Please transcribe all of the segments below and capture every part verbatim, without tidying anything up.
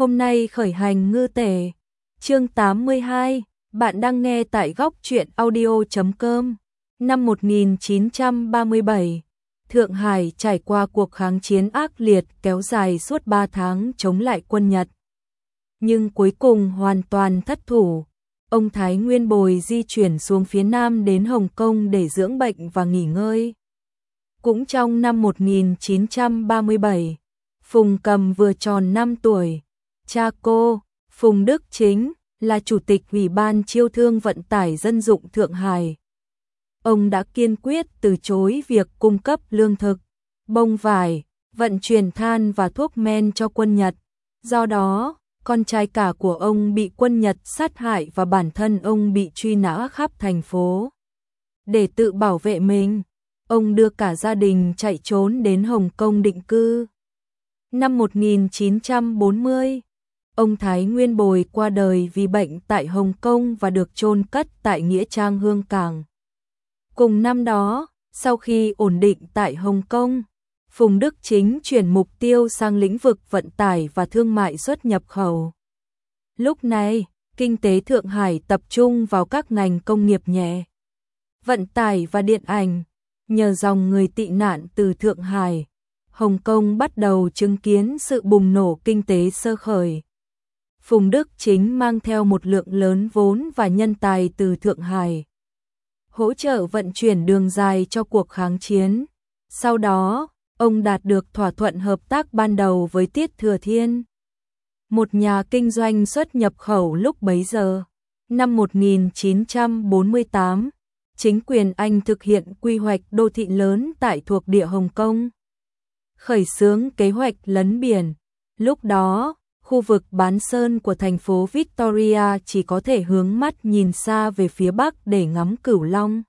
Hôm nay khởi hành ngư tể. Chương tám mươi hai, bạn đang nghe tại góc truyện audio chấm com. Năm một nghìn chín trăm ba mươi bảy, Thượng Hải trải qua cuộc kháng chiến ác liệt kéo dài suốt ba tháng chống lại quân Nhật. Nhưng cuối cùng hoàn toàn thất thủ. Ông Thái Nguyên Bồi di chuyển xuống phía Nam đến Hồng Kông để dưỡng bệnh và nghỉ ngơi. Cũng trong năm một nghìn chín trăm ba mươi bảy, Phùng Cầm vừa tròn năm tuổi. Cha cô, Phùng Đức Chính, là Chủ tịch Ủy ban Chiêu thương Vận tải Dân dụng Thượng Hải. Ông đã kiên quyết từ chối việc cung cấp lương thực, bông vải, vận chuyển than và thuốc men cho quân Nhật. Do đó, con trai cả của ông bị quân Nhật sát hại và bản thân ông bị truy nã khắp thành phố. Để tự bảo vệ mình, ông đưa cả gia đình chạy trốn đến Hồng Kông định cư. Năm một nghìn chín trăm bốn mươi, ông Thái Nguyên Bồi qua đời vì bệnh tại Hồng Kông và được chôn cất tại Nghĩa Trang Hương Cảng. Cùng năm đó, sau khi ổn định tại Hồng Kông, Phùng Đức Chính chuyển mục tiêu sang lĩnh vực vận tải và thương mại xuất nhập khẩu. Lúc này, kinh tế Thượng Hải tập trung vào các ngành công nghiệp nhẹ, vận tải và điện ảnh. Nhờ dòng người tị nạn từ Thượng Hải, Hồng Kông bắt đầu chứng kiến sự bùng nổ kinh tế sơ khởi. Phùng Đức Chính mang theo một lượng lớn vốn và nhân tài từ Thượng Hải, hỗ trợ vận chuyển đường dài cho cuộc kháng chiến. Sau đó, ông đạt được thỏa thuận hợp tác ban đầu với Tiết Thừa Thiên, một nhà kinh doanh xuất nhập khẩu lúc bấy giờ. Năm một nghìn chín trăm bốn mươi tám, chính quyền Anh thực hiện quy hoạch đô thị lớn tại thuộc địa Hồng Kông, khởi xướng kế hoạch lấn biển. Lúc đó, khu vực bán sơn của thành phố Victoria chỉ có thể hướng mắt nhìn xa về phía bắc để ngắm Cửu Long,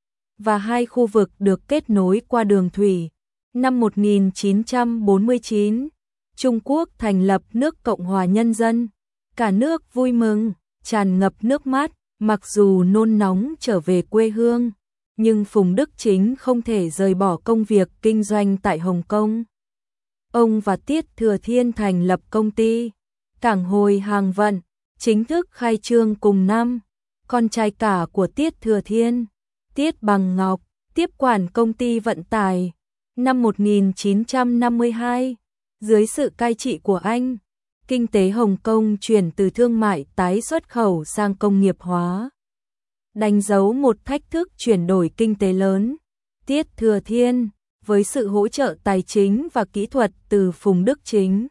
và hai khu vực được kết nối qua đường thủy. Năm một nghìn chín trăm bốn mươi chín, Trung Quốc thành lập nước Cộng hòa Nhân dân. Cả nước vui mừng, tràn ngập nước mắt. Mặc dù nôn nóng trở về quê hương, nhưng Phùng Đức Chính không thể rời bỏ công việc kinh doanh tại Hồng Kông. Ông và Tiết Thừa Thiên thành lập công ty Cảng Hồi Hàng Vận, chính thức khai trương cùng năm. Con trai cả của Tiết Thừa Thiên, Tiết Bằng Ngọc, tiếp quản công ty vận tải. Năm một nghìn chín trăm năm mươi hai, dưới sự cai trị của Anh, kinh tế Hồng Kông chuyển từ thương mại tái xuất khẩu sang công nghiệp hóa, đánh dấu một thách thức chuyển đổi kinh tế lớn. Tiết Thừa Thiên, với sự hỗ trợ tài chính và kỹ thuật từ Phùng Đức Chính,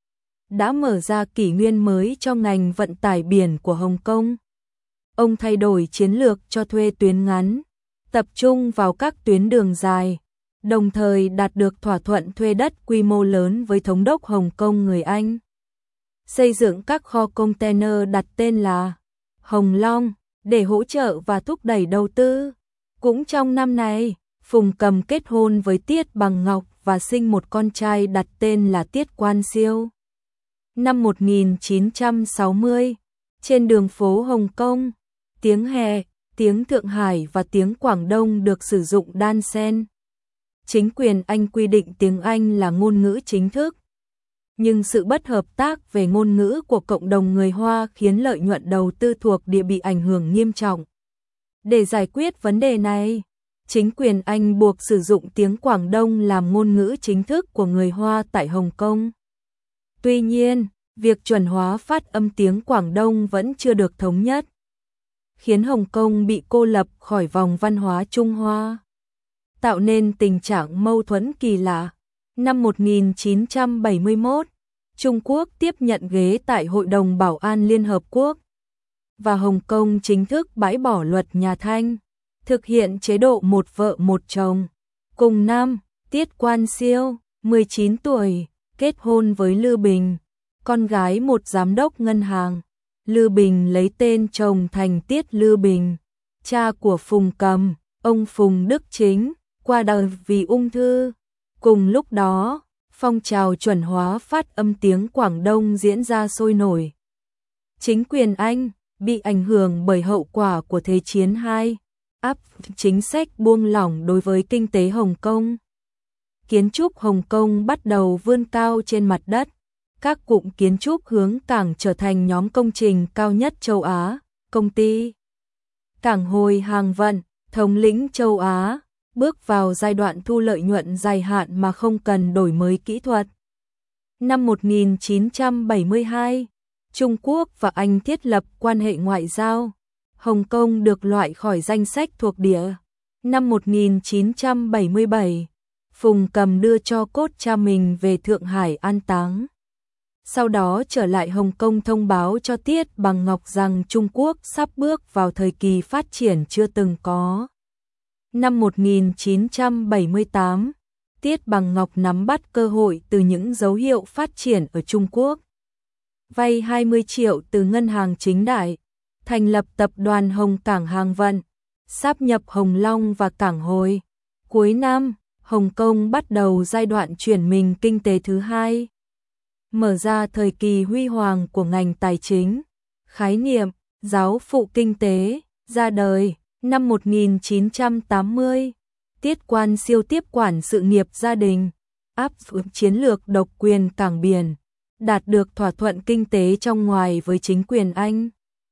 đã mở ra kỷ nguyên mới cho ngành vận tải biển của Hồng Kông. Ông thay đổi chiến lược cho thuê tuyến ngắn, tập trung vào các tuyến đường dài, đồng thời đạt được thỏa thuận thuê đất quy mô lớn với thống đốc Hồng Kông người Anh, xây dựng các kho container đặt tên là Hồng Long để hỗ trợ và thúc đẩy đầu tư. Cũng trong năm này, Phùng Cầm kết hôn với Tiết Bằng Ngọc và sinh một con trai đặt tên là Tiết Quan Siêu. Năm một nghìn chín trăm sáu mươi, trên đường phố Hồng Kông, tiếng Hè, tiếng Thượng Hải và tiếng Quảng Đông được sử dụng đan xen. Chính quyền Anh quy định tiếng Anh là ngôn ngữ chính thức, nhưng sự bất hợp tác về ngôn ngữ của cộng đồng người Hoa khiến lợi nhuận đầu tư thuộc địa bị ảnh hưởng nghiêm trọng. Để giải quyết vấn đề này, chính quyền Anh buộc sử dụng tiếng Quảng Đông làm ngôn ngữ chính thức của người Hoa tại Hồng Kông. Tuy nhiên, việc chuẩn hóa phát âm tiếng Quảng Đông vẫn chưa được thống nhất, khiến Hồng Kông bị cô lập khỏi vòng văn hóa Trung Hoa, tạo nên tình trạng mâu thuẫn kỳ lạ. Năm một nghìn chín trăm bảy mươi mốt, Trung Quốc tiếp nhận ghế tại Hội đồng Bảo an Liên Hợp Quốc, và Hồng Kông chính thức bãi bỏ luật nhà Thanh, thực hiện chế độ một vợ một chồng. Cùng năm, Tiết Quan Siêu, mười chín tuổi, kết hôn với Lư Bình, con gái một giám đốc ngân hàng. Lư Bình lấy tên chồng thành Tiết Lư Bình, cha của Phùng Cầm, ông Phùng Đức Chính, qua đời vì ung thư. Cùng lúc đó, phong trào chuẩn hóa phát âm tiếng Quảng Đông diễn ra sôi nổi. Chính quyền Anh bị ảnh hưởng bởi hậu quả của Thế chiến hai, áp chính sách buông lỏng đối với kinh tế Hồng Kông. Kiến trúc Hồng Kông bắt đầu vươn cao trên mặt đất. các cụm kiến trúc hướng cảng trở thành nhóm công trình cao nhất châu Á. Công ty Cảng Hồi Hàng vận, thống lĩnh châu Á, bước vào giai đoạn thu lợi nhuận dài hạn mà không cần đổi mới kỹ thuật. Năm một nghìn chín trăm bảy mươi hai, Trung Quốc và Anh thiết lập quan hệ ngoại giao. Hồng Kông được loại khỏi danh sách thuộc địa. Năm một nghìn chín trăm bảy mươi bảy, Phùng Cầm đưa cho cốt cha mình về Thượng Hải an táng. Sau đó trở lại Hồng Kông thông báo cho Tiết Bằng Ngọc rằng Trung Quốc sắp bước vào thời kỳ phát triển chưa từng có. Năm một nghìn chín trăm bảy mươi tám, Tiết Bằng Ngọc nắm bắt cơ hội từ những dấu hiệu phát triển ở Trung Quốc. Vay hai mươi triệu từ ngân hàng Chính Đại, thành lập tập đoàn Hồng Cảng Hàng vận, sáp nhập Hồng Long và Cảng Hồi. Cuối năm, Hồng Kông bắt đầu giai đoạn chuyển mình kinh tế thứ hai, mở ra thời kỳ huy hoàng của ngành tài chính. Khái niệm giáo phụ kinh tế ra đời năm một nghìn chín trăm tám mươi. Tiết Quan Siêu tiếp quản sự nghiệp gia đình, áp dụng chiến lược độc quyền cảng biển, đạt được thỏa thuận kinh tế trong ngoài với chính quyền Anh.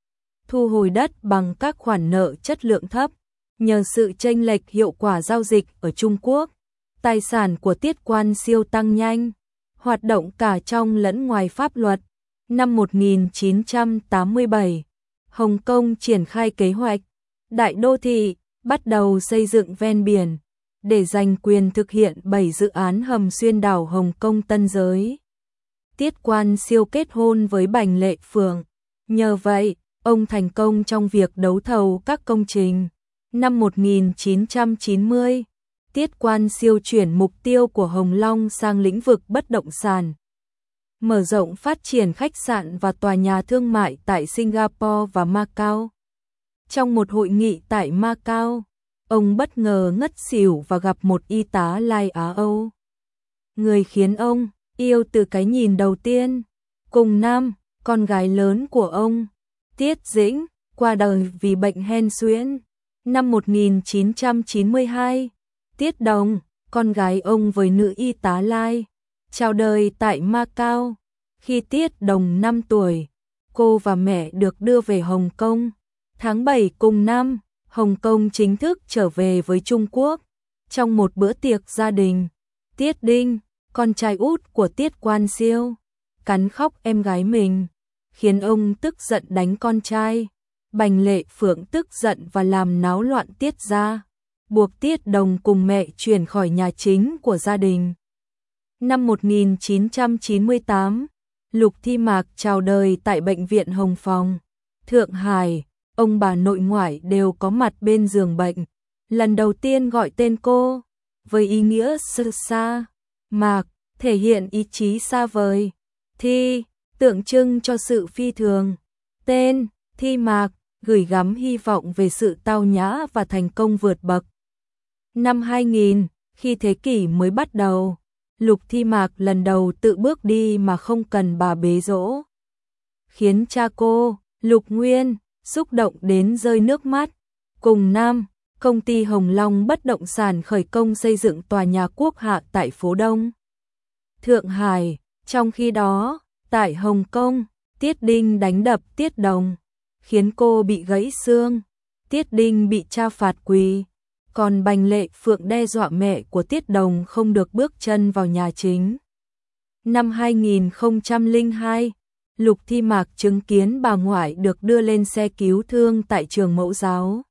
Thu hồi đất bằng các khoản nợ chất lượng thấp, nhờ sự chênh lệch hiệu quả giao dịch ở Trung Quốc, tài sản của Tiết Quan Siêu tăng nhanh, hoạt động cả trong lẫn ngoài pháp luật. Năm một nghìn chín trăm tám mươi bảy, Hồng Kông triển khai kế hoạch đại đô thị, bắt đầu xây dựng ven biển, để giành quyền thực hiện bảy dự án hầm xuyên đảo Hồng Kông Tân Giới. Tiết Quan Siêu kết hôn với Bành Lệ Phượng, nhờ vậy, ông thành công trong việc đấu thầu các công trình. Năm một nghìn chín trăm chín mươi, Tiết Quan Siêu chuyển mục tiêu của Hồng Long sang lĩnh vực bất động sản, mở rộng phát triển khách sạn và tòa nhà thương mại tại Singapore và Macau. Trong một hội nghị tại Macau, ông bất ngờ ngất xỉu và gặp một y tá Lai Á Âu, người khiến ông yêu từ cái nhìn đầu tiên. Cùng năm, con gái lớn của ông, Tiết Dĩnh, qua đời vì bệnh hen suyễn. Năm một nghìn chín trăm chín mươi hai, Tiết Đồng, con gái ông với nữ y tá Lai, chào đời tại Macau. Khi Tiết Đồng năm tuổi, cô và mẹ được đưa về Hồng Kông. Tháng bảy cùng năm, Hồng Kông chính thức trở về với Trung Quốc. Trong một bữa tiệc gia đình, Tiết Đinh, con trai út của Tiết Quan Siêu, cắn khóc em gái mình, khiến ông tức giận đánh con trai. Bành Lệ Phượng tức giận và làm náo loạn Tiết gia, buộc Tiết Đồng cùng mẹ chuyển khỏi nhà chính của gia đình. Năm một nghìn chín trăm chín mươi tám, Lục Thi Mạc chào đời tại Bệnh viện Hồng Phong, Thượng Hải. Ông bà nội ngoại đều có mặt bên giường bệnh. Lần đầu tiên gọi tên cô, với ý nghĩa sơ xa, Mạc, thể hiện ý chí xa vời. Thi, tượng trưng cho sự phi thường. Tên, Thi Mạc, gửi gắm hy vọng về sự tao nhã và thành công vượt bậc. Năm hai nghìn, khi thế kỷ mới bắt đầu, Lục Thi Mạc lần đầu tự bước đi mà không cần bà bế dỗ, khiến cha cô, Lục Nguyên, xúc động đến rơi nước mắt. Cùng năm, công ty Hồng Long bất động sản khởi công xây dựng tòa nhà Quốc Hạ tại phố Đông, Thượng Hải. Trong khi đó, tại Hồng Kông, Tiết Đinh đánh đập Tiết Đồng, khiến cô bị gãy xương. Tiết Đinh bị tra phạt quỳ, còn Bành Lệ Phượng đe dọa mẹ của Tiết Đồng không được bước chân vào nhà chính. Năm hai nghìn không trăm lẻ hai, Lục Thi Mạc chứng kiến bà ngoại được đưa lên xe cứu thương tại trường mẫu giáo.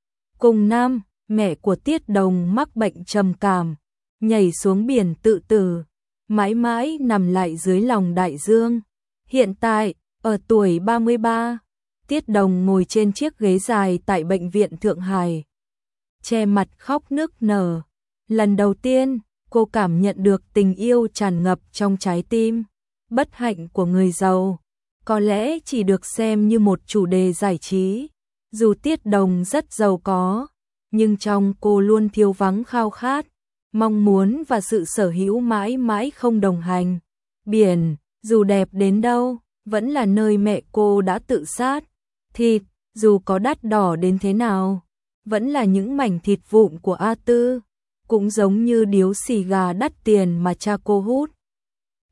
Cùng năm, mẹ của Tiết Đồng mắc bệnh trầm cảm, nhảy xuống biển tự tử, mãi mãi nằm lại dưới lòng đại dương. Hiện tại, ở tuổi ba mươi ba, Tiết Đồng ngồi trên chiếc ghế dài tại Bệnh viện Thượng Hải, che mặt khóc nức nở. Lần đầu tiên, cô cảm nhận được tình yêu tràn ngập trong trái tim. Bất hạnh của người giàu có lẽ chỉ được xem như một chủ đề giải trí. Dù Tiết Đồng rất giàu có, nhưng trong cô luôn thiếu vắng khao khát, mong muốn và sự sở hữu mãi mãi không đồng hành. Biển, dù đẹp đến đâu, vẫn là nơi mẹ cô đã tự sát. Thịt, dù có đắt đỏ đến thế nào, vẫn là những mảnh thịt vụn của A Tư, cũng giống như điếu xì gà đắt tiền mà cha cô hút.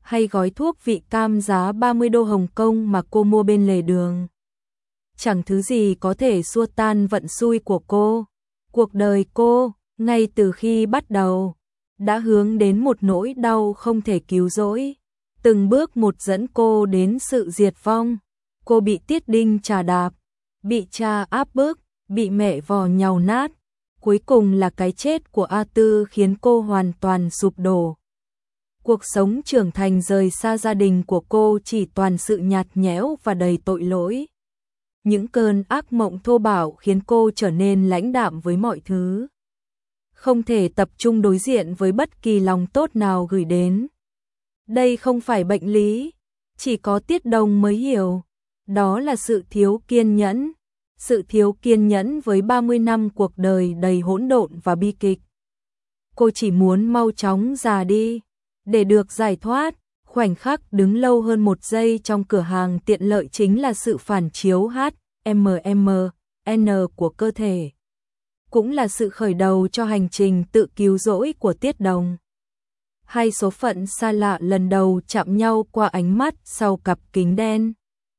hay gói thuốc vị cam giá ba mươi đô Hồng Kông mà cô mua bên lề đường. Chẳng thứ gì có thể xua tan vận xui của cô. Cuộc đời cô, ngay từ khi bắt đầu, đã hướng đến một nỗi đau không thể cứu rỗi. Từng bước một dẫn cô đến sự diệt vong. Cô bị Tiết Đinh trà đạp, bị cha áp bức, bị mẹ vò nhàu nát. Cuối cùng là cái chết của A Tư khiến cô hoàn toàn sụp đổ. Cuộc sống trưởng thành rời xa gia đình của cô chỉ toàn sự nhạt nhẽo và đầy tội lỗi. Những cơn ác mộng thô bạo khiến cô trở nên lãnh đạm với mọi thứ. Không thể tập trung đối diện với bất kỳ lòng tốt nào gửi đến. Đây không phải bệnh lý, chỉ có Tiết Đồng mới hiểu. Đó là sự thiếu kiên nhẫn. Sự thiếu kiên nhẫn với ba mươi năm cuộc đời đầy hỗn độn và bi kịch. Cô chỉ muốn mau chóng già đi, để được giải thoát. Khoảnh khắc đứng lâu hơn một giây trong cửa hàng tiện lợi chính là sự phản chiếu hát em em en của cơ thể. Cũng là sự khởi đầu cho hành trình tự cứu rỗi của Tiết Đồng. Hai số phận xa lạ lần đầu chạm nhau qua ánh mắt sau cặp kính đen.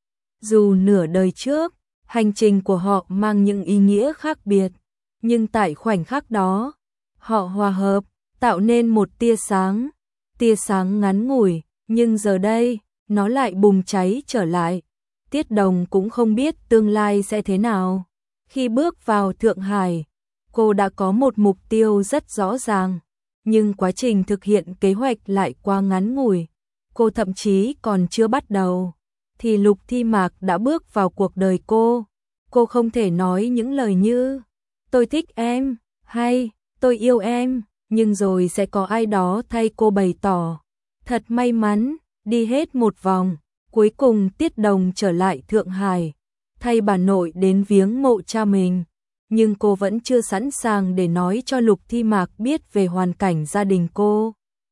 Dù nửa đời trước, hành trình của họ mang những ý nghĩa khác biệt, nhưng tại khoảnh khắc đó, họ hòa hợp, tạo nên một tia sáng. Tia sáng ngắn ngủi, nhưng giờ đây, nó lại bùng cháy trở lại. Tiết Đồng cũng không biết tương lai sẽ thế nào. Khi bước vào Thượng Hải, cô đã có một mục tiêu rất rõ ràng, nhưng quá trình thực hiện kế hoạch lại quá ngắn ngủi. Cô thậm chí còn chưa bắt đầu, thì Lục Thi Mạc đã bước vào cuộc đời cô. Cô không thể nói những lời như tôi thích em, hay tôi yêu em, nhưng rồi sẽ có ai đó thay cô bày tỏ. Thật may mắn, đi hết một vòng, cuối cùng Tiết Đồng trở lại Thượng Hải, thay bà nội đến viếng mộ cha mình. Nhưng cô vẫn chưa sẵn sàng để nói cho Lục Thi Mạc biết về hoàn cảnh gia đình cô.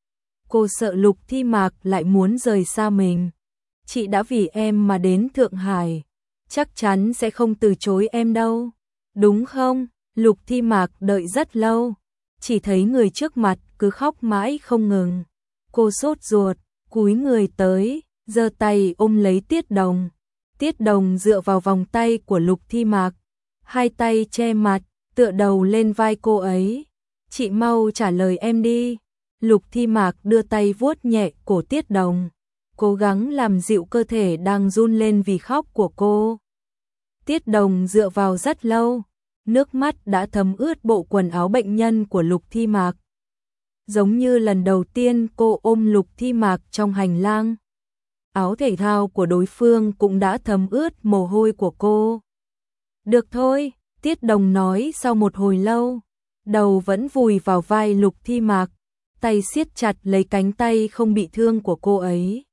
Cô sợ Lục Thi Mạc lại muốn rời xa mình. Chị đã vì em mà đến Thượng Hải, chắc chắn sẽ không từ chối em đâu, đúng không? Lục Thi Mạc đợi rất lâu, chỉ thấy người trước mặt cứ khóc mãi không ngừng. Cô sốt ruột, cúi người tới, giơ tay ôm lấy Tiết Đồng. Tiết Đồng dựa vào vòng tay của Lục Thi Mạc, hai tay che mặt, tựa đầu lên vai cô ấy. Chị mau trả lời em đi. Lục Thi Mạc đưa tay vuốt nhẹ cổ Tiết Đồng, cố gắng làm dịu cơ thể đang run lên vì khóc của cô. Tiết Đồng dựa vào rất lâu, nước mắt đã thấm ướt bộ quần áo bệnh nhân của Lục Thi Mạc. Giống như lần đầu tiên cô ôm Lục Thi Mạc trong hành lang. Áo thể thao của đối phương cũng đã thấm ướt mồ hôi của cô. Được thôi, Tiết Đồng nói sau một hồi lâu, đầu vẫn vùi vào vai Lục Thi Mạc, tay siết chặt lấy cánh tay không bị thương của cô ấy.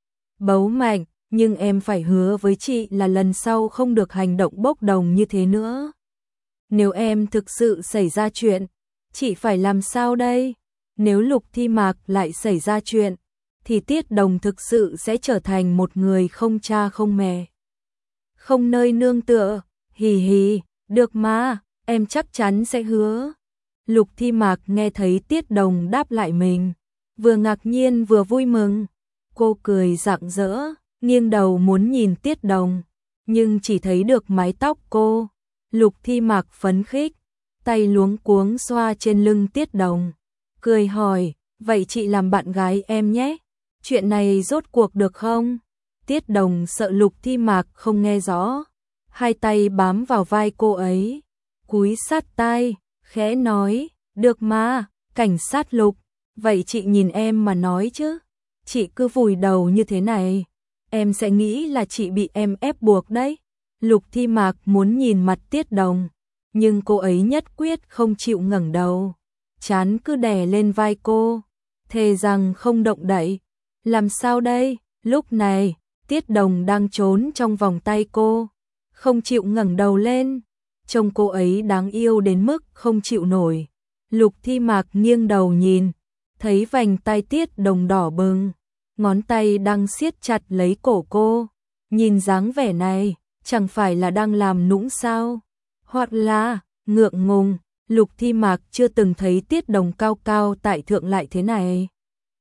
Bấu mạnh, nhưng em phải hứa với chị là lần sau không được hành động bốc đồng như thế nữa. Nếu em thực sự xảy ra chuyện, chị phải làm sao đây? Nếu Lục Thi Mạc lại xảy ra chuyện, thì Tiết Đồng thực sự sẽ trở thành một người không cha không mẹ, không nơi nương tựa. Hì hì, được mà, em chắc chắn sẽ hứa. Lục Thi Mạc nghe thấy Tiết Đồng đáp lại mình, vừa ngạc nhiên vừa vui mừng. Cô cười rạng rỡ, nghiêng đầu muốn nhìn Tiết Đồng, nhưng chỉ thấy được mái tóc cô. Lục Thi Mạc phấn khích, tay luống cuống xoa trên lưng Tiết Đồng, cười hỏi, vậy chị làm bạn gái em nhé, chuyện này rốt cuộc được không? Tiết Đồng sợ Lục Thi Mạc không nghe rõ, hai tay bám vào vai cô ấy, cúi sát tai, khẽ nói, được mà, cảnh sát Lục, vậy chị nhìn em mà nói chứ, chị cứ vùi đầu như thế này, em sẽ nghĩ là chị bị em ép buộc đấy. Lục Thi Mạc muốn nhìn mặt Tiết Đồng, nhưng cô ấy nhất quyết không chịu ngẩng đầu, trán cứ đè lên vai cô, thề rằng không động đậy. Làm sao đây? Lúc này, Tiết Đồng đang trốn trong vòng tay cô, không chịu ngẩng đầu lên, trông cô ấy đáng yêu đến mức không chịu nổi. Lục Thi Mạc nghiêng đầu nhìn, thấy vành tai Tiết Đồng đỏ bừng, ngón tay đang siết chặt lấy cổ cô, nhìn dáng vẻ này, chẳng phải là đang làm nũng sao? Hoặc là, ngượng ngùng, Lục Thi Mạc chưa từng thấy Tiết Đồng cao cao tại thượng lại thế này.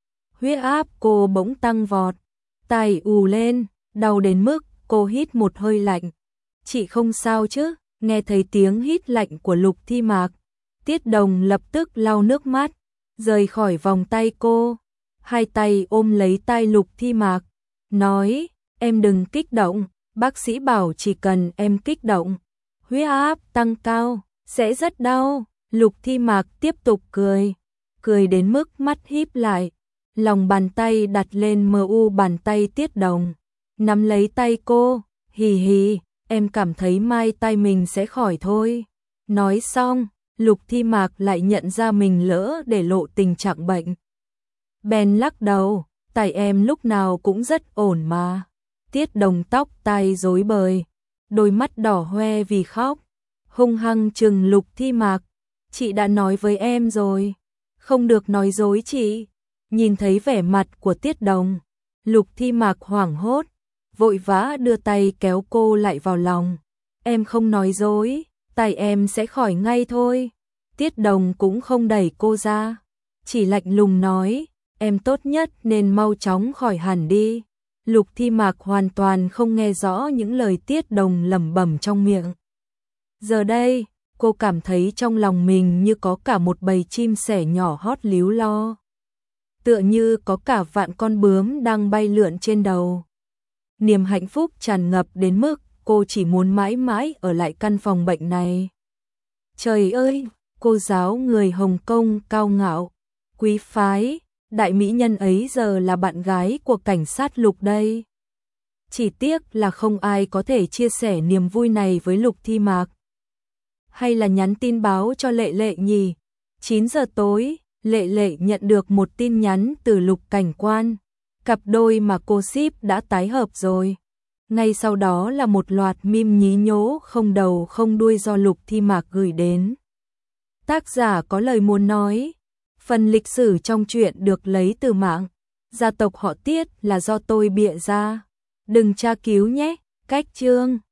Huyết áp cô bỗng tăng vọt, tai ù lên, đau đến mức cô hít một hơi lạnh. Chị không sao chứ? Nghe thấy tiếng hít lạnh của Lục Thi Mạc, Tiết Đồng lập tức lau nước mắt, rời khỏi vòng tay cô, hai tay ôm lấy tai Lục Thi Mạc, nói, em đừng kích động, bác sĩ bảo chỉ cần em kích động, huyết áp tăng cao, sẽ rất đau. Lục Thi Mạc tiếp tục cười, cười đến mức mắt híp lại, lòng bàn tay đặt lên mờ u bàn tay Tiết Đồng, nắm lấy tay cô, hì hì, em cảm thấy mai tai mình sẽ khỏi thôi. Nói xong, Lục Thi Mạc lại nhận ra mình lỡ để lộ tình trạng bệnh. Bèn lắc đầu, tai em lúc nào cũng rất ổn mà. Tiết Đồng tóc tai rối bời, đôi mắt đỏ hoe vì khóc, hung hăng trừng Lục Thi Mạc. Chị đã nói với em rồi, không được nói dối chị. Nhìn thấy vẻ mặt của Tiết Đồng, Lục Thi Mạc hoảng hốt, vội vã đưa tay kéo cô lại vào lòng. Em không nói dối, tai em sẽ khỏi ngay thôi. Tiết Đồng cũng không đẩy cô ra, chỉ lạnh lùng nói, em tốt nhất nên mau chóng khỏi hẳn đi. Lục Thi Mạc hoàn toàn không nghe rõ những lời Tiết Đồng lẩm bẩm trong miệng. Giờ đây, cô cảm thấy trong lòng mình như có cả một bầy chim sẻ nhỏ hót líu lo. Tựa như có cả vạn con bướm đang bay lượn trên đầu. Niềm hạnh phúc tràn ngập đến mức cô chỉ muốn mãi mãi ở lại căn phòng bệnh này. Trời ơi, cô giáo người Hồng Kông cao ngạo, quý phái, đại mỹ nhân ấy giờ là bạn gái của cảnh sát Lục đây. Chỉ tiếc là không ai có thể chia sẻ niềm vui này với Lục Thi Mạc. Hay là nhắn tin báo cho Lệ Lệ nhỉ? chín giờ tối, Lệ Lệ nhận được một tin nhắn từ Lục cảnh quan. Cặp đôi mà cô ship đã tái hợp rồi. Ngay sau đó là một loạt meme nhí nhố không đầu không đuôi do Lục Thi Mạc gửi đến. Tác giả có lời muốn nói. Phần lịch sử trong truyện được lấy từ mạng. Gia tộc họ Tiết là do tôi bịa ra. Đừng tra cứu nhé. Cách chương